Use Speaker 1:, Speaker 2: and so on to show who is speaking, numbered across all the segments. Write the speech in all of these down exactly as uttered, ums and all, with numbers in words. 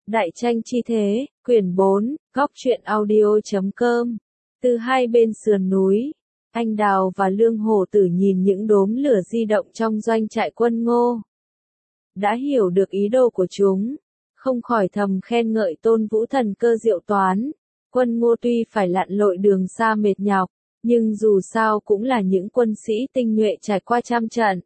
Speaker 1: Đại tranh chi thế, quyển bốn, góc truyện audio chấm com. Từ hai bên sườn núi, anh Đào và Lương Hổ Tử nhìn những đốm lửa di động trong doanh trại quân Ngô. Đã hiểu được ý đồ của chúng, không khỏi thầm khen ngợi Tôn Vũ thần cơ diệu toán. Quân Ngô tuy phải lặn lội đường xa mệt nhọc, nhưng dù sao cũng là những quân sĩ tinh nhuệ trải qua trăm trận.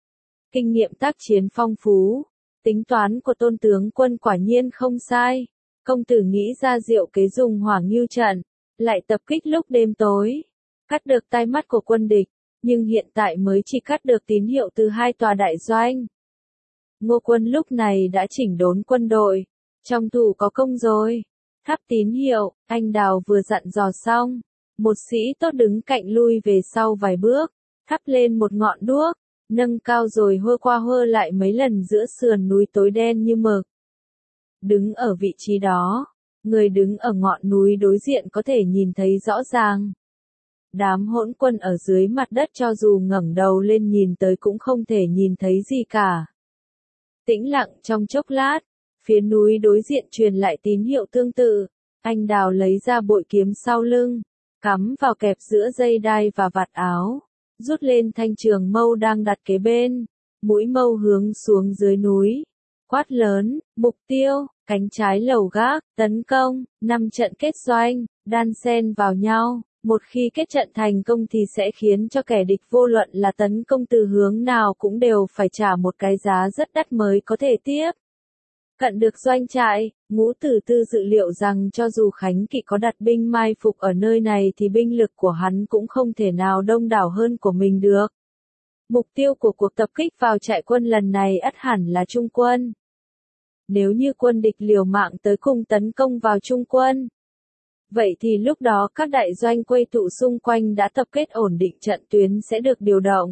Speaker 1: Kinh nghiệm tác chiến phong phú, tính toán của Tôn tướng quân quả nhiên không sai. Công tử nghĩ ra diệu kế dùng hỏa ngưu trận, lại tập kích lúc đêm tối, cắt được tai mắt của quân địch, nhưng hiện tại mới chỉ cắt được tín hiệu từ hai tòa đại doanh. Ngô quân lúc này đã chỉnh đốn quân đội, trong thủ có công rồi. Thắp tín hiệu, anh Đào vừa dặn dò xong, một sĩ tốt đứng cạnh lui về sau vài bước, thắp lên một ngọn đuốc, nâng cao rồi hơ qua hơ lại mấy lần giữa sườn núi tối đen như mực. Đứng ở vị trí đó, người đứng ở ngọn núi đối diện có thể nhìn thấy rõ ràng. Đám hỗn quân ở dưới mặt đất cho dù ngẩng đầu lên nhìn tới cũng không thể nhìn thấy gì cả. Tĩnh lặng trong chốc lát, phía núi đối diện truyền lại tín hiệu tương tự. Anh Đào lấy ra bội kiếm sau lưng, cắm vào kẹp giữa dây đai và vạt áo, rút lên thanh trường mâu đang đặt kế bên, mũi mâu hướng xuống dưới núi. Quát lớn, mục tiêu, cánh trái lầu gác, tấn công, năm trận kết doanh, đan xen vào nhau. Một khi kết trận thành công thì sẽ khiến cho kẻ địch vô luận là tấn công từ hướng nào cũng đều phải trả một cái giá rất đắt mới có thể tiếp cận được doanh trại. Ngũ Tử Tư dự liệu rằng cho dù Khánh Kỵ có đặt binh mai phục ở nơi này thì binh lực của hắn cũng không thể nào đông đảo hơn của mình được. Mục tiêu của cuộc tập kích vào trại quân lần này ắt hẳn là Trung quân. Nếu như quân địch liều mạng tới cùng tấn công vào Trung quân, vậy thì lúc đó các đại doanh quây tụ xung quanh đã tập kết ổn định trận tuyến sẽ được điều động,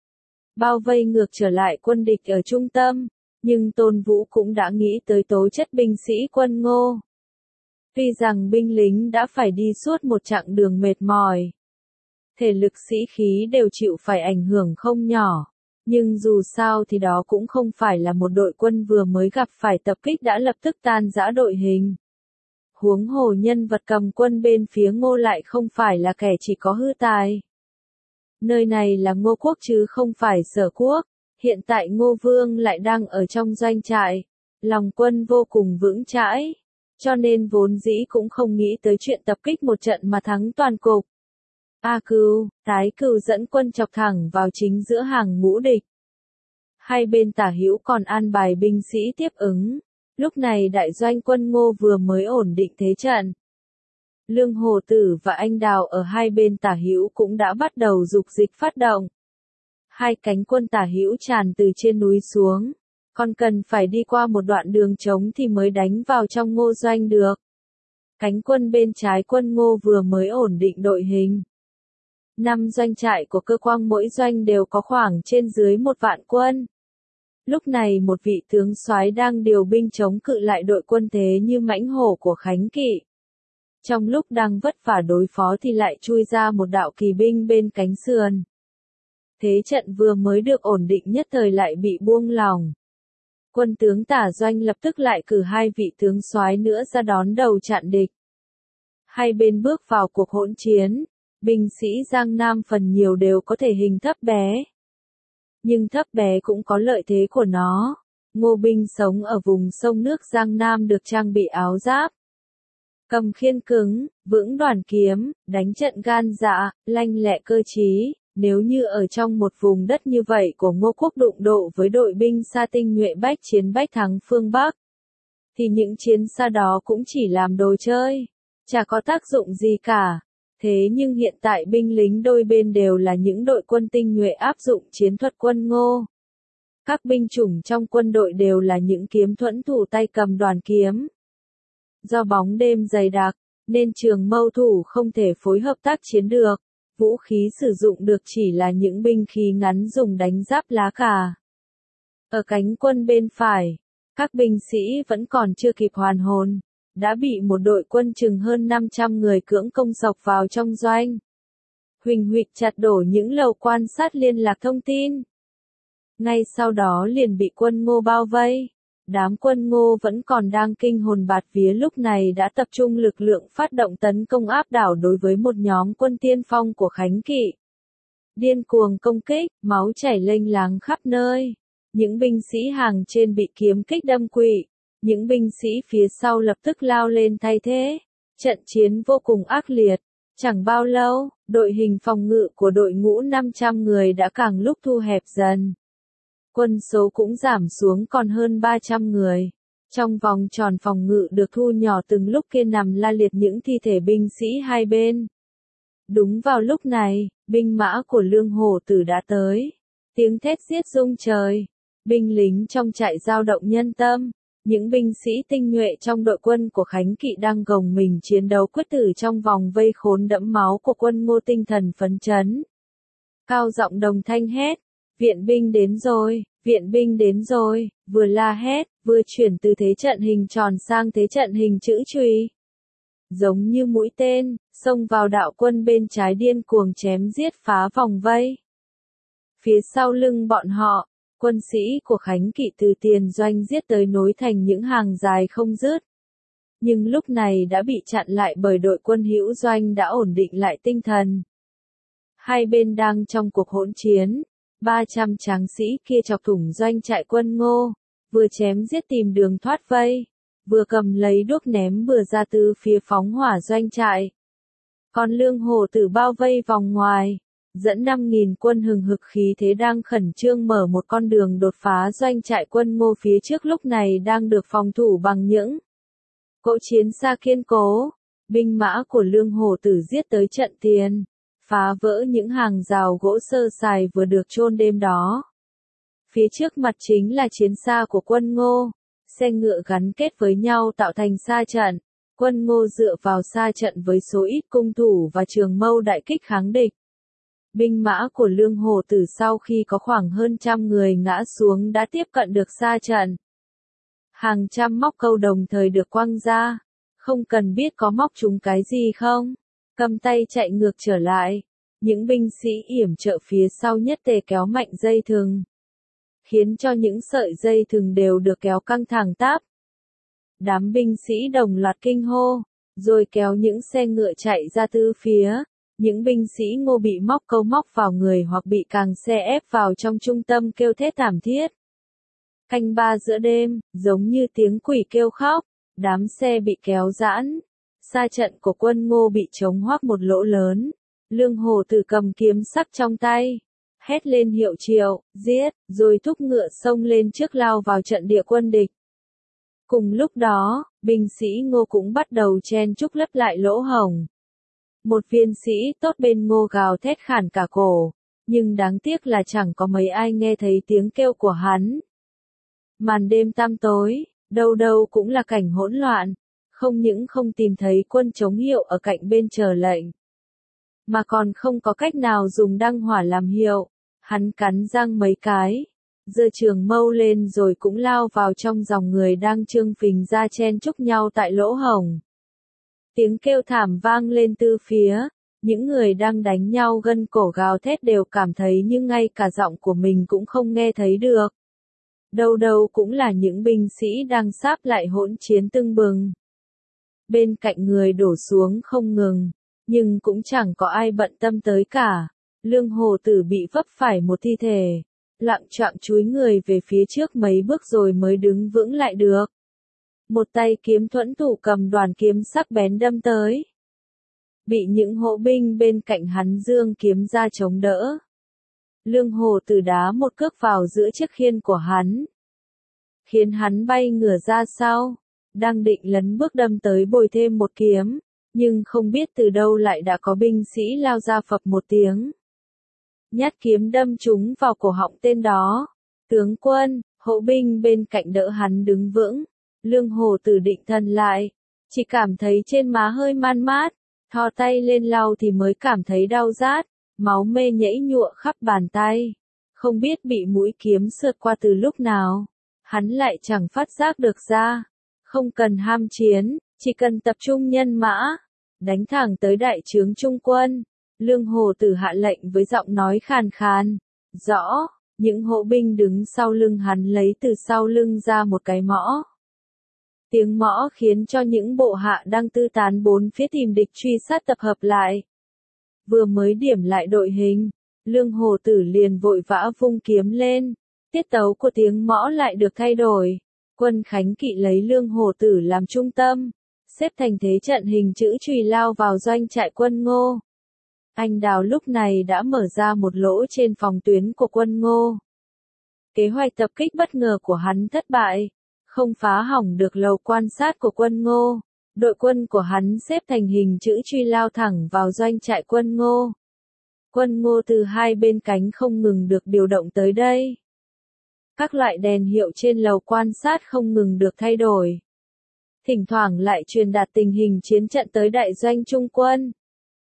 Speaker 1: bao vây ngược trở lại quân địch ở trung tâm. Nhưng Tôn Vũ cũng đã nghĩ tới tố chất binh sĩ quân Ngô. Tuy rằng binh lính đã phải đi suốt một chặng đường mệt mỏi, thể lực sĩ khí đều chịu phải ảnh hưởng không nhỏ, nhưng dù sao thì đó cũng không phải là một đội quân vừa mới gặp phải tập kích đã lập tức tan rã đội hình. Huống hồ nhân vật cầm quân bên phía Ngô lại không phải là kẻ chỉ có hư tài. Nơi này là Ngô quốc chứ không phải Sở quốc. Hiện tại Ngô Vương lại đang ở trong doanh trại, lòng quân vô cùng vững chãi, cho nên vốn dĩ cũng không nghĩ tới chuyện tập kích một trận mà thắng toàn cục. A Cừu, Tái Cừu dẫn quân chọc thẳng vào chính giữa hàng ngũ địch. Hai bên tả hữu còn an bài binh sĩ tiếp ứng. Lúc này đại doanh quân Ngô vừa mới ổn định thế trận. Lương Hổ Tử và anh Đào ở hai bên tả hữu cũng đã bắt đầu dục dịch phát động. Hai cánh quân tả hữu tràn từ trên núi xuống, còn cần phải đi qua một đoạn đường trống thì mới đánh vào trong Ngô doanh được. Cánh quân bên trái quân Ngô vừa mới ổn định đội hình. Năm doanh trại của cơ quan mỗi doanh đều có khoảng trên dưới một vạn quân. Lúc này một vị tướng soái đang điều binh chống cự lại đội quân thế như mãnh hổ của Khánh Kỵ. Trong lúc đang vất vả đối phó thì lại chui ra một đạo kỳ binh bên cánh sườn. Thế trận vừa mới được ổn định nhất thời lại bị buông lỏng. Quân tướng tả doanh lập tức lại cử hai vị tướng soái nữa ra đón đầu chặn địch. Hai bên bước vào cuộc hỗn chiến, binh sĩ Giang Nam phần nhiều đều có thể hình thấp bé. Nhưng thấp bé cũng có lợi thế của nó. Ngô binh sống ở vùng sông nước Giang Nam được trang bị áo giáp, cầm khiên cứng, vững đoàn kiếm, đánh trận gan dạ, lanh lẹ cơ trí. Nếu như ở trong một vùng đất như vậy của Ngô quốc đụng độ với đội binh xa tinh nhuệ bách chiến bách thắng phương Bắc, thì những chiến xa đó cũng chỉ làm đồ chơi, chả có tác dụng gì cả. Thế nhưng hiện tại binh lính đôi bên đều là những đội quân tinh nhuệ áp dụng chiến thuật quân Ngô. Các binh chủng trong quân đội đều là những kiếm thuẫn thủ tay cầm đoàn kiếm. Do bóng đêm dày đặc, nên trường mâu thủ không thể phối hợp tác chiến được. Vũ khí sử dụng được chỉ là những binh khí ngắn dùng đánh giáp lá cà. Ở cánh quân bên phải, các binh sĩ vẫn còn chưa kịp hoàn hồn, đã bị một đội quân chừng hơn năm trăm người cưỡng công xộc vào trong doanh. Huỳnh huỵch chặt đổ những lầu quan sát liên lạc thông tin. Ngay sau đó liền bị quân Ngô bao vây. Đám quân Ngô vẫn còn đang kinh hồn bạt vía lúc này đã tập trung lực lượng phát động tấn công áp đảo đối với một nhóm quân tiên phong của Khánh Kỵ. Điên cuồng công kích, máu chảy lênh láng khắp nơi. Những binh sĩ hàng trên bị kiếm kích đâm quỵ. Những binh sĩ phía sau lập tức lao lên thay thế. Trận chiến vô cùng ác liệt. Chẳng bao lâu, đội hình phòng ngự của đội ngũ năm trăm người đã càng lúc thu hẹp dần. Quân số cũng giảm xuống còn hơn ba trăm người. Trong vòng tròn phòng ngự được thu nhỏ từng lúc kia nằm la liệt những thi thể binh sĩ hai bên. Đúng vào lúc này, binh mã của Lương Hổ Tử đã tới. Tiếng thét giết rung trời. Binh lính trong trại dao động nhân tâm. Những binh sĩ tinh nhuệ trong đội quân của Khánh Kỵ đang gồng mình chiến đấu quyết tử trong vòng vây khốn đẫm máu của quân Ngô, tinh thần phấn chấn. Cao giọng đồng thanh hét, viện binh đến rồi, viện binh đến rồi, vừa la hét, vừa chuyển từ thế trận hình tròn sang thế trận hình chữ chùy. Giống như mũi tên, xông vào đạo quân bên trái điên cuồng chém giết phá vòng vây. Phía sau lưng bọn họ, quân sĩ của Khánh Kỵ từ tiền doanh giết tới nối thành những hàng dài không dứt. Nhưng lúc này đã bị chặn lại bởi đội quân hữu doanh đã ổn định lại tinh thần. Hai bên đang trong cuộc hỗn chiến, ba trăm tráng sĩ kia chọc thủng doanh trại quân Ngô, vừa chém giết tìm đường thoát vây, vừa cầm lấy đuốc ném bừa ra từ phía phóng hỏa doanh trại. Còn Lương Hổ Tử bao vây vòng ngoài, dẫn năm nghìn quân hừng hực khí thế đang khẩn trương mở một con đường đột phá doanh trại quân Ngô phía trước lúc này đang được phòng thủ bằng những cỗ chiến xa kiên cố. Binh mã của Lương Hổ Tử giết tới trận tiền, phá vỡ những hàng rào gỗ sơ sài vừa được chôn đêm đó. Phía trước mặt chính là chiến xa của quân Ngô, xe ngựa gắn kết với nhau tạo thành xa trận. Quân Ngô dựa vào xa trận với số ít cung thủ và trường mâu đại kích kháng địch. Binh mã của Lương Hổ Tử sau khi có khoảng hơn trăm người ngã xuống đã tiếp cận được xa trận. Hàng trăm móc câu đồng thời được quăng ra, không cần biết có móc trúng cái gì không, cầm tay chạy ngược trở lại. Những binh sĩ yểm trợ phía sau nhất tề kéo mạnh dây thừng, khiến cho những sợi dây thừng đều được kéo căng thẳng tắp. Đám binh sĩ đồng loạt kinh hô, rồi kéo những xe ngựa chạy ra tứ phía. Những binh sĩ Ngô bị móc câu móc vào người hoặc bị càng xe ép vào trong trung tâm kêu thét thảm thiết. Canh ba giữa đêm, giống như tiếng quỷ kêu khóc, đám xe bị kéo giãn. Xa trận của quân Ngô bị trống hoác một lỗ lớn. Lương Hổ Tử cầm kiếm sắc trong tay, hét lên hiệu triệu, giết, rồi thúc ngựa xông lên trước lao vào trận địa quân địch. Cùng lúc đó, binh sĩ Ngô cũng bắt đầu chen chúc lấp lại lỗ hổng. Một viên sĩ tốt bên Ngô gào thét khản cả cổ, nhưng đáng tiếc là chẳng có mấy ai nghe thấy tiếng kêu của hắn. Màn đêm tăm tối, đâu đâu cũng là cảnh hỗn loạn, không những không tìm thấy quân chống hiệu ở cạnh bên chờ lệnh, mà còn không có cách nào dùng đăng hỏa làm hiệu. Hắn cắn răng mấy cái, giơ trường mâu lên rồi cũng lao vào trong dòng người đang trương phình ra chen chúc nhau tại lỗ hổng. Tiếng kêu thảm vang lên từ phía, những người đang đánh nhau gân cổ gào thét đều cảm thấy như ngay cả giọng của mình cũng không nghe thấy được. Đâu đâu cũng là những binh sĩ đang sáp lại hỗn chiến tưng bừng. Bên cạnh người đổ xuống không ngừng, nhưng cũng chẳng có ai bận tâm tới cả. Lương Hổ Tử bị vấp phải một thi thể, lặng choạng chúi người về phía trước mấy bước rồi mới đứng vững lại được. Một tay kiếm thuẫn thủ cầm đoàn kiếm sắc bén đâm tới. Bị những hộ binh bên cạnh hắn giương kiếm ra chống đỡ. Lương Hổ Tử đá một cước vào giữa chiếc khiên của hắn, khiến hắn bay ngửa ra sau, đang định lấn bước đâm tới bồi thêm một kiếm, nhưng không biết từ đâu lại đã có binh sĩ lao ra phập một tiếng. Nhát kiếm đâm trúng vào cổ họng tên đó. Tướng quân, hộ binh bên cạnh đỡ hắn đứng vững. Lương Hổ Tử định thần lại, chỉ cảm thấy trên má hơi man mát, thò tay lên lau thì mới cảm thấy đau rát, máu mê nhễ nhụa khắp bàn tay. Không biết bị mũi kiếm sượt qua từ lúc nào, hắn lại chẳng phát giác được ra. Không cần ham chiến, chỉ cần tập trung nhân mã, đánh thẳng tới đại trướng trung quân. Lương Hổ Tử hạ lệnh với giọng nói khàn khàn, rõ, những hộ binh đứng sau lưng hắn lấy từ sau lưng ra một cái mõ. Tiếng mõ khiến cho những bộ hạ đang tư tán bốn phía tìm địch truy sát tập hợp lại. Vừa mới điểm lại đội hình, Lương Hổ Tử liền vội vã vung kiếm lên, tiết tấu của tiếng mõ lại được thay đổi. Quân Khánh Kỵ lấy Lương Hổ Tử làm trung tâm, xếp thành thế trận hình chữ chùy lao vào doanh trại quân Ngô. Anh Đào lúc này đã mở ra một lỗ trên phòng tuyến của quân Ngô. Kế hoạch tập kích bất ngờ của hắn thất bại, không phá hỏng được lầu quan sát của quân Ngô. Đội quân của hắn xếp thành hình chữ truy lao thẳng vào doanh trại quân Ngô. Quân Ngô từ hai bên cánh không ngừng được điều động tới đây. Các loại đèn hiệu trên lầu quan sát không ngừng được thay đổi. Thỉnh thoảng lại truyền đạt tình hình chiến trận tới đại doanh trung quân.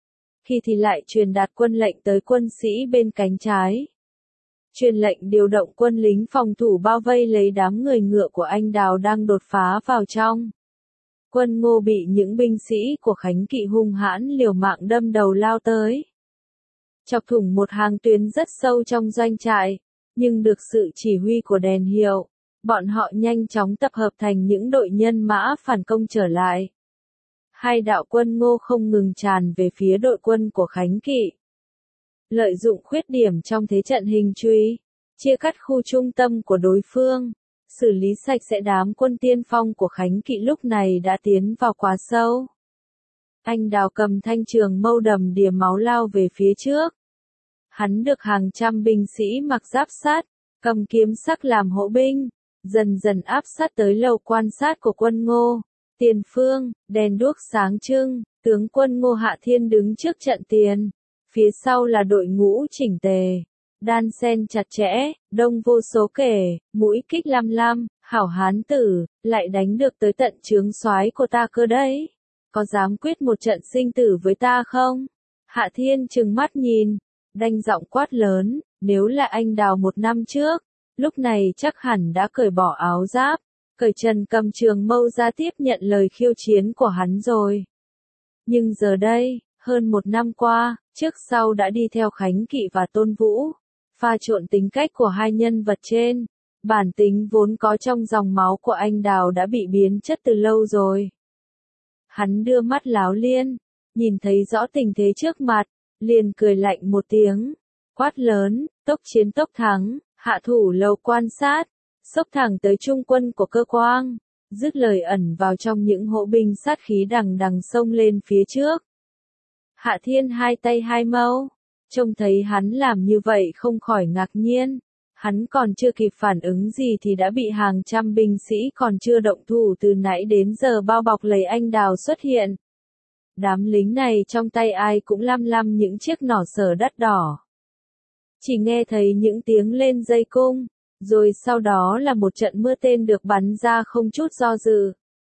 Speaker 1: Khi thì lại truyền đạt quân lệnh tới quân sĩ bên cánh trái. Truyền lệnh điều động quân lính phòng thủ bao vây lấy đám người ngựa của anh Đào đang đột phá vào trong. Quân Ngô bị những binh sĩ của Khánh Kỵ hung hãn liều mạng đâm đầu lao tới. Chọc thủng một hàng tuyến rất sâu trong doanh trại, nhưng được sự chỉ huy của đèn hiệu, bọn họ nhanh chóng tập hợp thành những đội nhân mã phản công trở lại. Hai đạo quân Ngô không ngừng tràn về phía đội quân của Khánh Kỵ. Lợi dụng khuyết điểm trong thế trận hình truy, chia cắt khu trung tâm của đối phương, xử lý sạch sẽ đám quân tiên phong của Khánh Kỵ lúc này đã tiến vào quá sâu. Anh Đào cầm thanh trường mâu đầm đìa máu lao về phía trước. Hắn được hàng trăm binh sĩ mặc giáp sắt, cầm kiếm sắc làm hộ binh, dần dần áp sát tới lầu quan sát của quân Ngô. Tiền phương, đèn đuốc sáng trưng, tướng quân Ngô Hạ Thiên đứng trước trận tiền. Phía sau là đội ngũ chỉnh tề, đan xen chặt chẽ, đông vô số kể, mũi kích lăm lăm, hảo hán tử, lại đánh được tới tận trướng soái của ta cơ đấy. Có dám quyết một trận sinh tử với ta không? Hạ Thiên trừng mắt nhìn, đanh giọng quát lớn, nếu là anh Đào một năm trước, lúc này chắc hẳn đã cởi bỏ áo giáp, cởi trần cầm trường mâu ra tiếp nhận lời khiêu chiến của hắn rồi. Nhưng giờ đây, hơn một năm qua, trước sau đã đi theo Khánh Kỵ và Tôn Vũ, pha trộn tính cách của hai nhân vật trên, bản tính vốn có trong dòng máu của anh Đào đã bị biến chất từ lâu rồi. Hắn đưa mắt láo liên, nhìn thấy rõ tình thế trước mặt, liền cười lạnh một tiếng, quát lớn, tốc chiến tốc thắng, hạ thủ lầu quan sát, xốc thẳng tới trung quân của Cơ Quang, dứt lời ẩn vào trong những hộ binh sát khí đằng đằng xông lên phía trước. Hạ Thiên hai tay hai mâu, trông thấy hắn làm như vậy không khỏi ngạc nhiên, hắn còn chưa kịp phản ứng gì thì đã bị hàng trăm binh sĩ còn chưa động thủ từ nãy đến giờ bao bọc lấy anh Đào xuất hiện. Đám lính này trong tay ai cũng lăm lăm những chiếc nỏ sờ đất đỏ. Chỉ nghe thấy những tiếng lên dây cung, rồi sau đó là một trận mưa tên được bắn ra không chút do dự.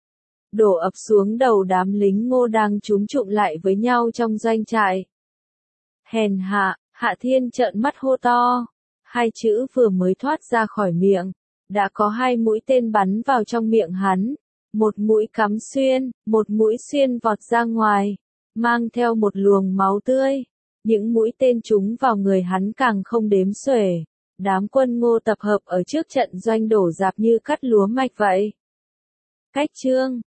Speaker 1: Đổ ập xuống đầu đám lính Ngô đang chúm chụm lại với nhau trong doanh trại. Hèn hạ, Hạ Thiên trợn mắt hô to. Hai chữ vừa mới thoát ra khỏi miệng, đã có hai mũi tên bắn vào trong miệng hắn. Một mũi cắm xuyên, một mũi xuyên vọt ra ngoài, mang theo một luồng máu tươi. Những mũi tên trúng vào người hắn càng không đếm xuể. Đám quân Ngô tập hợp ở trước trận doanh đổ rạp như cắt lúa mạch vậy. Cách chương